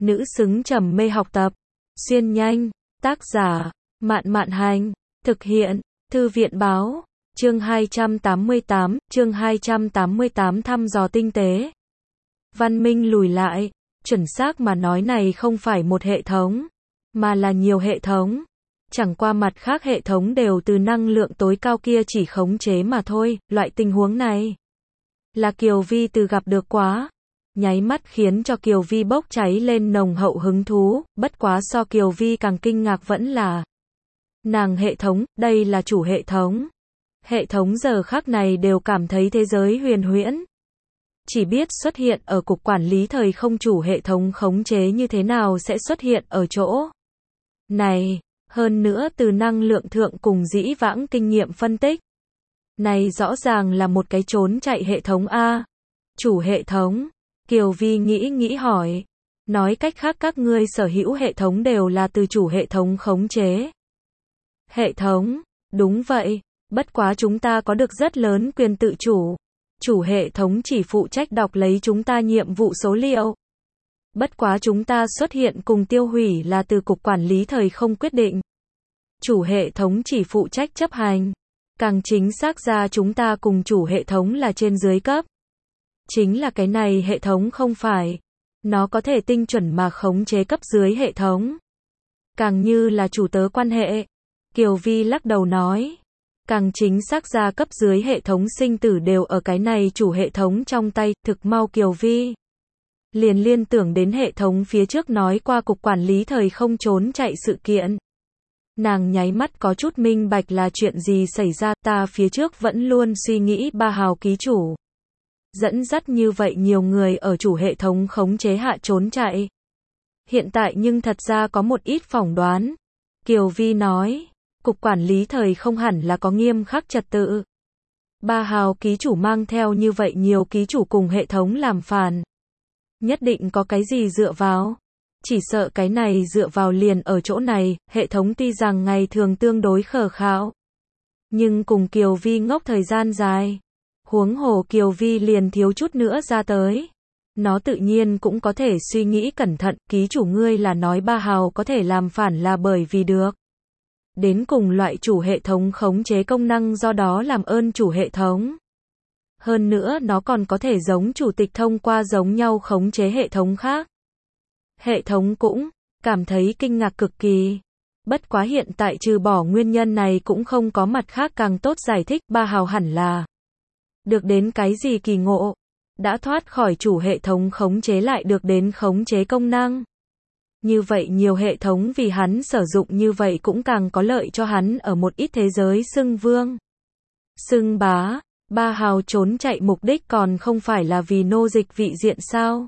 nữ xứng trầm mê học tập. Xuyên nhanh, tác giả, Mạn Mạn Hành, thực hiện, Thư viện Báo, chương 288 thăm dò tinh tế. Văn minh lùi lại, chuẩn xác mà nói này không phải một hệ thống, mà là nhiều hệ thống. Chẳng qua mặt khác hệ thống đều từ năng lượng tối cao kia chỉ khống chế mà thôi, loại tình huống này là Kiều Vi từ gặp được quá. Nháy mắt khiến cho Kiều Vi bốc cháy lên nồng hậu hứng thú, bất quá so Kiều Vi càng kinh ngạc vẫn là nàng hệ thống, đây là chủ hệ thống. Hệ thống giờ khắc này đều cảm thấy thế giới huyền huyễn. Chỉ biết xuất hiện ở cục quản lý thời không, chủ hệ thống khống chế như thế nào sẽ xuất hiện ở chỗ này, hơn nữa từ năng lượng thượng cùng dĩ vãng kinh nghiệm phân tích. Này rõ ràng là một cái trốn chạy hệ thống A. Chủ hệ thống, Kiều Vi nghĩ hỏi. Nói cách khác các ngươi sở hữu hệ thống đều là từ chủ hệ thống khống chế. Hệ thống, đúng vậy, bất quá chúng ta có được rất lớn quyền tự chủ. Chủ hệ thống chỉ phụ trách đọc lấy chúng ta nhiệm vụ số liệu. Bất quá chúng ta xuất hiện cùng tiêu hủy là từ cục quản lý thời không quyết định. Chủ hệ thống chỉ phụ trách chấp hành. Càng chính xác ra chúng ta cùng chủ hệ thống là trên dưới cấp. Chính là cái này hệ thống không phải. Nó có thể tinh chuẩn mà khống chế cấp dưới hệ thống. Càng như là chủ tớ quan hệ. Kiều Vi lắc đầu nói. Càng chính xác ra cấp dưới hệ thống sinh tử đều ở cái này chủ hệ thống trong tay, thực mau Kiều Vi liền liên tưởng đến hệ thống phía trước nói qua cục quản lý thời không trốn chạy sự kiện. Nàng nháy mắt có chút minh bạch là chuyện gì xảy ra, ta phía trước vẫn luôn suy nghĩ Ba Hào ký chủ dẫn dắt như vậy nhiều người ở chủ hệ thống khống chế hạ trốn chạy. Hiện tại nhưng thật ra có một ít phỏng đoán. Kiều Vi nói, cục quản lý thời không hẳn là có nghiêm khắc trật tự. Ba Hào ký chủ mang theo như vậy nhiều ký chủ cùng hệ thống làm phản. Nhất định có cái gì dựa vào. Chỉ sợ cái này dựa vào liền ở chỗ này, hệ thống tuy rằng ngày thường tương đối khờ khạo. Nhưng cùng Kiều Vi ngốc thời gian dài. Huống hồ Kiều Vi liền thiếu chút nữa ra tới. Nó tự nhiên cũng có thể suy nghĩ cẩn thận, ký chủ ngươi là nói Ba Hào có thể làm phản là bởi vì được. Đến cùng loại chủ hệ thống khống chế công năng do đó làm ơn chủ hệ thống. Hơn nữa nó còn có thể giống chủ tịch thông qua giống nhau khống chế hệ thống khác. Hệ thống cũng cảm thấy kinh ngạc cực kỳ. Bất quá hiện tại trừ bỏ nguyên nhân này cũng không có mặt khác càng tốt giải thích. Ba Hào hẳn là được đến cái gì kỳ ngộ, đã thoát khỏi chủ hệ thống khống chế lại được đến khống chế công năng. Như vậy nhiều hệ thống vì hắn sử dụng như vậy cũng càng có lợi cho hắn ở một ít thế giới xưng vương, xưng bá. Ba Hào trốn chạy mục đích còn không phải là vì nô dịch vị diện sao?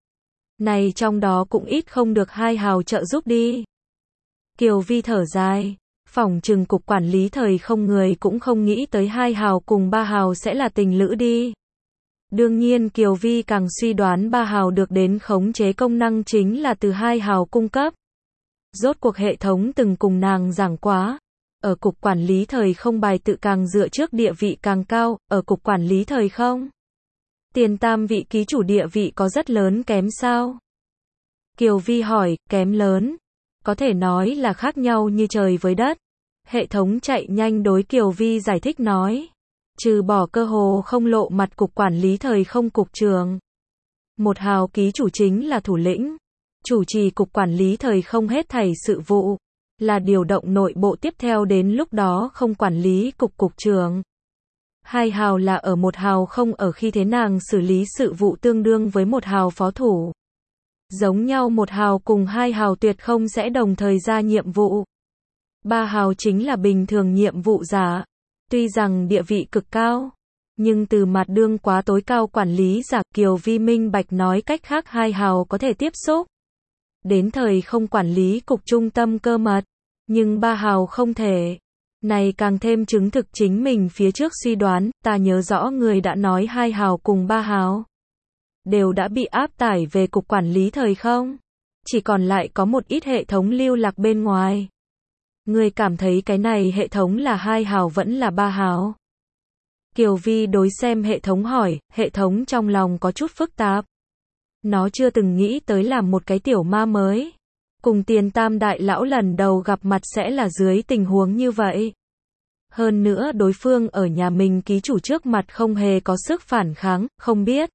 Này trong đó cũng ít không được Hai Hào trợ giúp đi. Kiều Vi thở dài, phỏng chừng cục quản lý thời không người cũng không nghĩ tới Hai Hào cùng Ba Hào sẽ là tình lữ đi. Đương nhiên Kiều Vi càng suy đoán Ba Hào được đến khống chế công năng chính là từ Hai Hào cung cấp. Rốt cuộc hệ thống từng cùng nàng giảng quá. Ở cục quản lý thời không bài tự càng dựa trước địa vị càng cao, ở cục quản lý thời không. Tiền tam vị ký chủ địa vị có rất lớn kém sao? Kiều Vi hỏi, kém lớn. Có thể nói là khác nhau như trời với đất. Hệ thống chạy nhanh đối Kiều Vi giải thích nói. Trừ bỏ cơ hồ không lộ mặt cục quản lý thời không cục trưởng. Một Hào ký chủ chính là thủ lĩnh. Chủ trì cục quản lý thời không hết thảy sự vụ. Là điều động nội bộ tiếp theo đến lúc đó không quản lý cục trưởng. Hai Hào là ở Một Hào không ở khi thế nàng xử lý sự vụ tương đương với Một Hào phó thủ. Giống nhau Một Hào cùng Hai Hào tuyệt không sẽ đồng thời ra nhiệm vụ. Ba Hào chính là bình thường nhiệm vụ giả. Tuy rằng địa vị cực cao, nhưng từ mặt đương quá tối cao quản lý giả. Kiều Vi minh bạch nói cách khác Hai Hào có thể tiếp xúc đến thời không quản lý cục trung tâm cơ mật, nhưng Ba Hào không thể. Này càng thêm chứng thực chính mình phía trước suy đoán. Ta nhớ rõ người đã nói Hai Hào cùng Ba Hào đều đã bị áp tải về cục quản lý thời không, chỉ còn lại có một ít hệ thống lưu lạc bên ngoài. Người cảm thấy cái này hệ thống là Hai Hào vẫn là Ba Hào? Kiều Vi đối xem hệ thống hỏi, hệ thống trong lòng có chút phức tạp. Nó chưa từng nghĩ tới làm một cái tiểu ma mới. Cùng Tiền Tam đại lão lần đầu gặp mặt sẽ là dưới tình huống như vậy. Hơn nữa đối phương ở nhà mình ký chủ trước mặt không hề có sức phản kháng, không biết.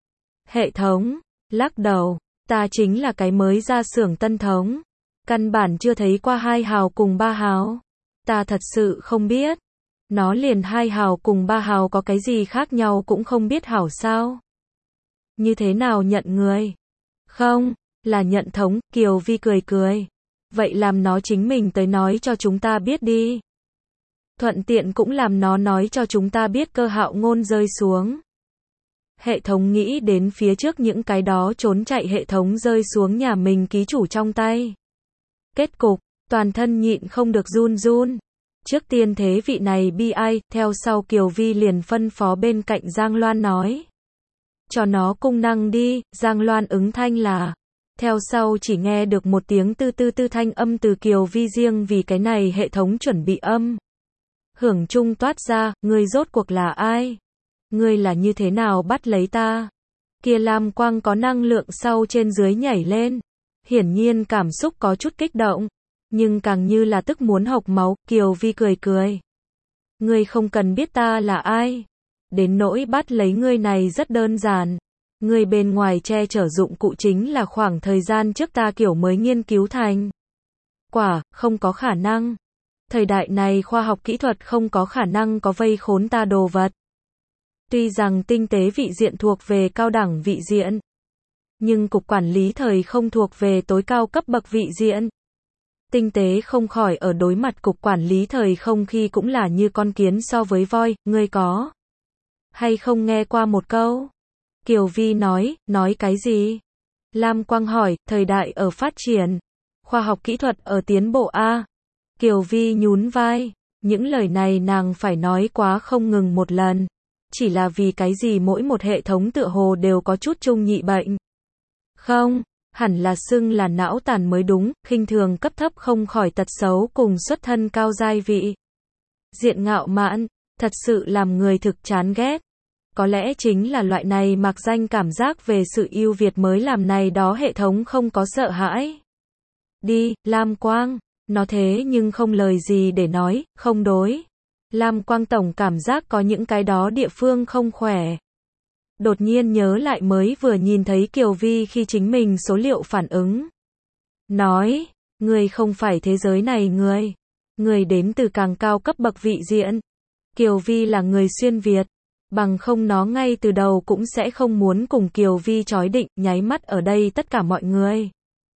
Hệ thống, lắc đầu, ta chính là cái mới ra xưởng tân thống. Căn bản chưa thấy qua 2 hào cùng 3 hào. Ta thật sự không biết. Nó liền 2 hào cùng 3 hào có cái gì khác nhau cũng không biết hảo sao. Như thế nào nhận người? Không, là nhận thống, Kiều Vi cười cười. Vậy làm nó chính mình tới nói cho chúng ta biết đi. Thuận tiện cũng làm nó nói cho chúng ta biết Cơ Hạo Ngôn rơi xuống. Hệ thống nghĩ đến phía trước những cái đó trốn chạy hệ thống rơi xuống nhà mình ký chủ trong tay. Kết cục, toàn thân nhịn không được run run. Trước tiên thế vị này bi ai, theo sau Kiều Vi liền phân phó bên cạnh Giang Loan nói. Cho nó cung năng đi, Giang Loan ứng thanh là. Theo sau chỉ nghe được một tiếng tư tư tư thanh âm từ Kiều Vi riêng vì cái này hệ thống chuẩn bị âm. Hưởng chung toát ra, ngươi rốt cuộc là ai? Ngươi là như thế nào bắt lấy ta? Kia lam quang có năng lượng sau trên dưới nhảy lên. Hiển nhiên cảm xúc có chút kích động. Nhưng càng như là tức muốn hộc máu, Kiều Vi cười cười. Ngươi không cần biết ta là ai. Đến nỗi bắt lấy ngươi này rất đơn giản. Ngươi bên ngoài che chở dụng cụ chính là khoảng thời gian trước ta kiểu mới nghiên cứu thành. Quả, không có khả năng. Thời đại này khoa học kỹ thuật không có khả năng có vây khốn ta đồ vật. Tuy rằng tinh tế vị diện thuộc về cao đẳng vị diện. Nhưng cục quản lý thời không thuộc về tối cao cấp bậc vị diện. Tinh tế không khỏi ở đối mặt cục quản lý thời không khi cũng là như con kiến so với voi, ngươi có hay không nghe qua một câu? Kiều Vi nói cái gì? Lam Quang hỏi, thời đại ở phát triển, khoa học kỹ thuật ở tiến bộ a. Kiều Vi nhún vai, những lời này nàng phải nói quá không ngừng một lần. Chỉ là vì cái gì mỗi một hệ thống tựa hồ đều có chút chung nhị bệnh. Không, hẳn là xưng là não tàn mới đúng, khinh thường cấp thấp không khỏi tật xấu cùng xuất thân cao giai vị. Diện ngạo mạn, thật sự làm người thực chán ghét. Có lẽ chính là loại này mặc danh cảm giác về sự ưu việt mới làm này đó hệ thống không có sợ hãi. Đi, Lam Quang, nó thế nhưng không lời gì để nói, không đối. Lam Quang tổng cảm giác có những cái đó địa phương không khỏe. Đột nhiên nhớ lại mới vừa nhìn thấy Kiều Vi khi chính mình số liệu phản ứng. Nói, người không phải thế giới này người đến từ càng cao cấp bậc vị diện. Kiều Vi là người xuyên Việt, bằng không nó ngay từ đầu cũng sẽ không muốn cùng Kiều Vi chói định, nháy mắt ở đây tất cả mọi người.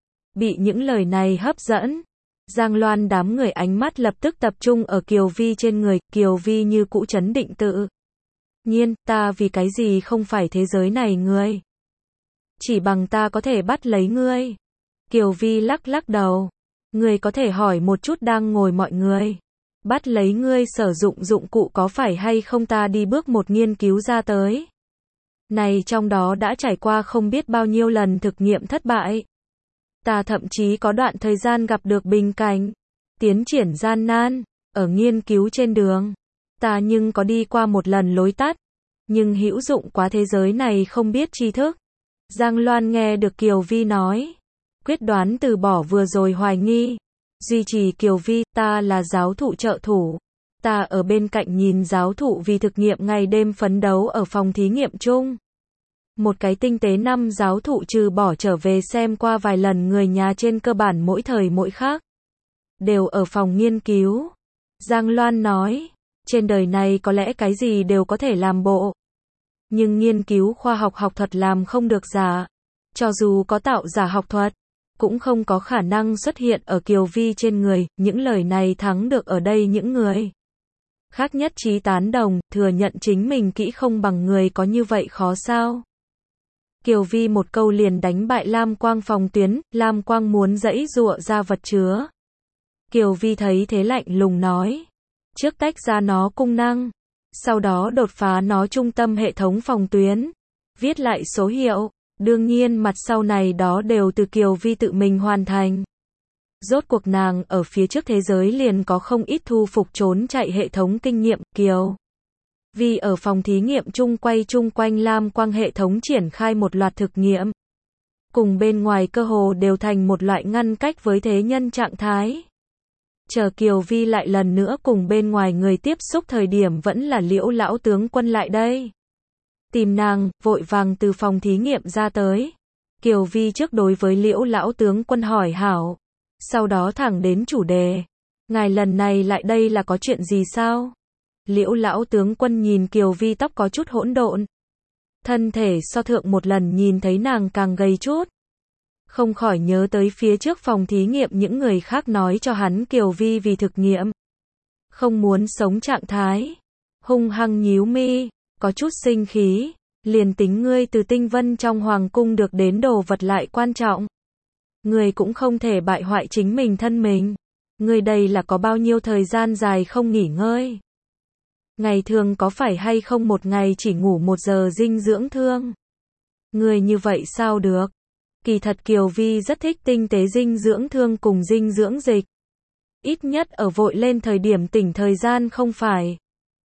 Bị những lời này hấp dẫn, Giang Loan đám người ánh mắt lập tức tập trung ở Kiều Vi trên người, Kiều Vi như cũ trấn định tự nhiên, ta vì cái gì không phải thế giới này ngươi? Chỉ bằng ta có thể bắt lấy ngươi. Kiều Vi lắc đầu. Ngươi có thể hỏi một chút đang ngồi mọi người. Bắt lấy ngươi sử dụng dụng cụ có phải hay không ta đi bước một nghiên cứu ra tới. Này trong đó đã trải qua không biết bao nhiêu lần thực nghiệm thất bại. Ta thậm chí có đoạn thời gian gặp được bình cảnh. Tiến triển gian nan, ở nghiên cứu trên đường. Ta nhưng có đi qua một lần lối tắt, nhưng hữu dụng quá thế giới này không biết tri thức. Giang Loan nghe được Kiều Vi nói, quyết đoán từ bỏ vừa rồi hoài nghi, duy trì Kiều Vi, ta là giáo thụ trợ thủ. Ta ở bên cạnh nhìn giáo thụ vì thực nghiệm ngày đêm phấn đấu ở phòng thí nghiệm chung. Một cái tinh tế năm giáo thụ trừ bỏ trở về xem qua vài lần người nhà trên cơ bản mỗi thời mỗi khác. Đều ở phòng nghiên cứu. Giang Loan nói, trên đời này có lẽ cái gì đều có thể làm bộ. Nhưng nghiên cứu khoa học học thuật làm không được giả. Cho dù có tạo giả học thuật, cũng không có khả năng xuất hiện ở Kiều Vi trên người. Những lời này thắng được ở đây những người khác nhất trí tán đồng, thừa nhận chính mình kỹ không bằng người có như vậy khó sao. Kiều Vi một câu liền đánh bại Lam Quang phòng tuyến, Lam Quang muốn giãy giụa ra vật chứa. Kiều Vi thấy thế lạnh lùng nói, trước tách ra nó cung năng, sau đó đột phá nó trung tâm hệ thống phòng tuyến, viết lại số hiệu, đương nhiên mặt sau này đó đều từ Kiều Vi tự mình hoàn thành. Rốt cuộc nàng ở phía trước thế giới liền có không ít thu phục trốn chạy hệ thống kinh nghiệm, Kiều Vi ở phòng thí nghiệm chung quanh Lam Quang hệ thống triển khai một loạt thực nghiệm. cùng bên ngoài cơ hồ đều thành một loại ngăn cách với thế nhân trạng thái. Chờ Kiều Vi lại lần nữa cùng bên ngoài người tiếp xúc thời điểm vẫn là Liễu lão tướng quân lại đây. Tìm nàng, vội vàng từ phòng thí nghiệm ra tới. Kiều Vi trước đối với Liễu lão tướng quân hỏi hảo, sau đó thẳng đến chủ đề. Ngài lần này lại đây là có chuyện gì sao? Liễu lão tướng quân nhìn Kiều Vi tóc có chút hỗn độn. Thân thể so thượng một lần nhìn thấy nàng càng gầy chút. Không khỏi nhớ tới phía trước phòng thí nghiệm những người khác nói cho hắn Kiều Vi vì thực nghiệm. Không muốn sống trạng thái. Hung hăng nhíu mi, có chút sinh khí. Liền tính ngươi từ tinh vân trong hoàng cung được đến đồ vật lại quan trọng. Ngươi cũng không thể bại hoại chính mình thân mình. Ngươi đây là có bao nhiêu thời gian dài không nghỉ ngơi. Ngày thường có phải hay không một ngày chỉ ngủ 1 giờ dinh dưỡng thương? Ngươi như vậy sao được? Kỳ thật Kiều Vi rất thích tinh tế dinh dưỡng thương cùng dinh dưỡng dịch. Ít nhất ở vội lên thời điểm tỉnh thời gian không phải.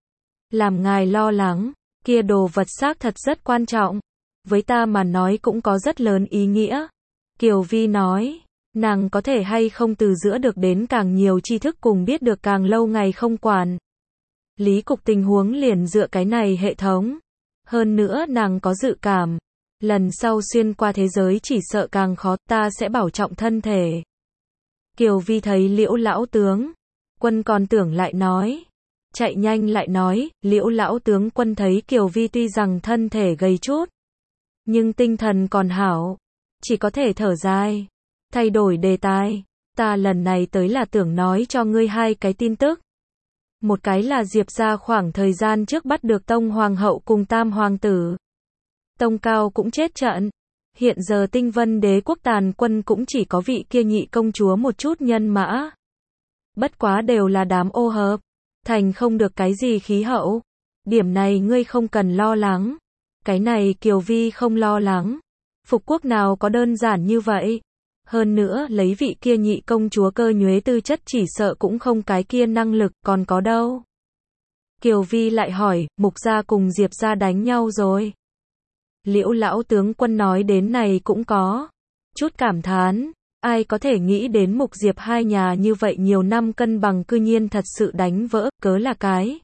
Làm ngài lo lắng, kia đồ vật xác thật rất quan trọng. Với ta mà nói cũng có rất lớn ý nghĩa. Kiều Vi nói, nàng có thể hay không từ giữa được đến càng nhiều tri thức cùng biết được càng lâu ngày không quản. Lý cục tình huống liền dựa cái này hệ thống. Hơn nữa nàng có dự cảm. Lần sau xuyên qua thế giới chỉ sợ càng khó, ta sẽ bảo trọng thân thể. Kiều Vi thấy Liễu lão tướng quân còn tưởng lại nói. Chạy nhanh lại nói, Liễu lão tướng quân thấy Kiều Vi tuy rằng thân thể gầy chút. Nhưng tinh thần còn hảo. Chỉ có thể thở dài. Thay đổi đề tài. Ta lần này tới là tưởng nói cho ngươi 2 cái tin tức. Một cái là Diệp gia khoảng thời gian trước bắt được Tông Hoàng hậu cùng Tam Hoàng tử. Tông Cao cũng chết trận. Hiện giờ Tinh Vân Đế quốc tàn quân cũng chỉ có vị kia nhị công chúa một chút nhân mã. Bất quá đều là đám ô hợp. Thành không được cái gì khí hậu. Điểm này ngươi không cần lo lắng. Cái này Kiều Vi không lo lắng. Phục quốc nào có đơn giản như vậy. Hơn nữa lấy vị kia nhị công chúa cơ nhuế tư chất chỉ sợ cũng không cái kia năng lực còn có đâu. Kiều Vi lại hỏi, Mục gia cùng Diệp gia đánh nhau rồi. Liễu lão tướng quân nói đến này cũng có chút cảm thán, ai có thể nghĩ đến Mục Diệp hai nhà như vậy nhiều năm cân bằng cư nhiên thật sự đánh vỡ, cớ là cái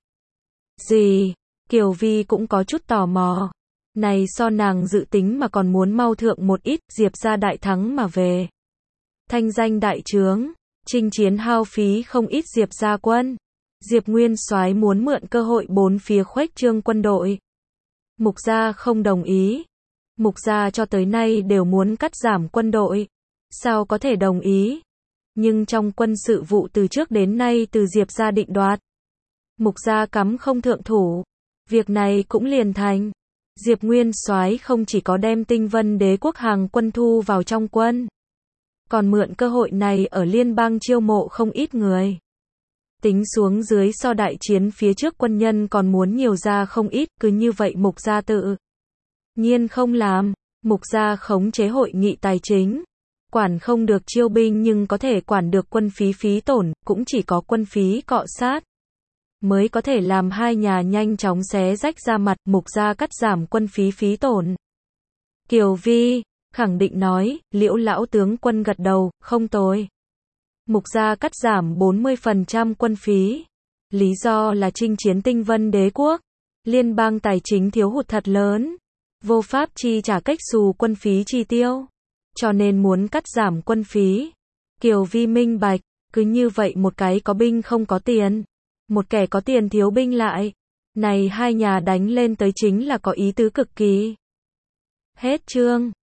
gì? Kiều Vi cũng có chút tò mò. Này so nàng dự tính mà còn muốn mau thượng một ít, Diệp gia đại thắng mà về. Thanh danh đại trướng, chinh chiến hao phí không ít Diệp gia quân. Diệp Nguyên Soái muốn mượn cơ hội bốn phía khuếch trương quân đội. Mục gia không đồng ý. Mục gia cho tới nay đều muốn cắt giảm quân đội. Sao có thể đồng ý? Nhưng trong quân sự vụ từ trước đến nay từ Diệp gia định đoạt. Mục gia cắm không thượng thủ. Việc này cũng liền thành. Diệp Nguyên Soái không chỉ có đem Tinh Vân Đế quốc hàng quân thu vào trong quân, còn mượn cơ hội này ở liên bang chiêu mộ không ít người. Tính xuống dưới so đại chiến phía trước quân nhân còn muốn nhiều ra không ít, cứ như vậy Mục gia tự nhiên không làm. Mục gia khống chế hội nghị tài chính, quản không được chiêu binh nhưng có thể quản được quân phí phí tổn, cũng chỉ có quân phí cọ sát mới có thể làm hai nhà nhanh chóng xé rách ra mặt. Mục gia cắt giảm quân phí phí tổn. Kiều Vi khẳng định nói. Liễu lão tướng quân gật đầu, không tồi. Mục gia cắt giảm 40% quân phí. Lý do là chinh chiến Tinh Vân Đế quốc, liên bang tài chính thiếu hụt thật lớn, vô pháp chi trả cách xù quân phí chi tiêu, cho nên muốn cắt giảm quân phí. Kiều Vi minh bạch, cứ như vậy một cái có binh không có tiền, một kẻ có tiền thiếu binh lại. Này hai nhà đánh lên tới chính là có ý tứ cực kỳ. Hết chương.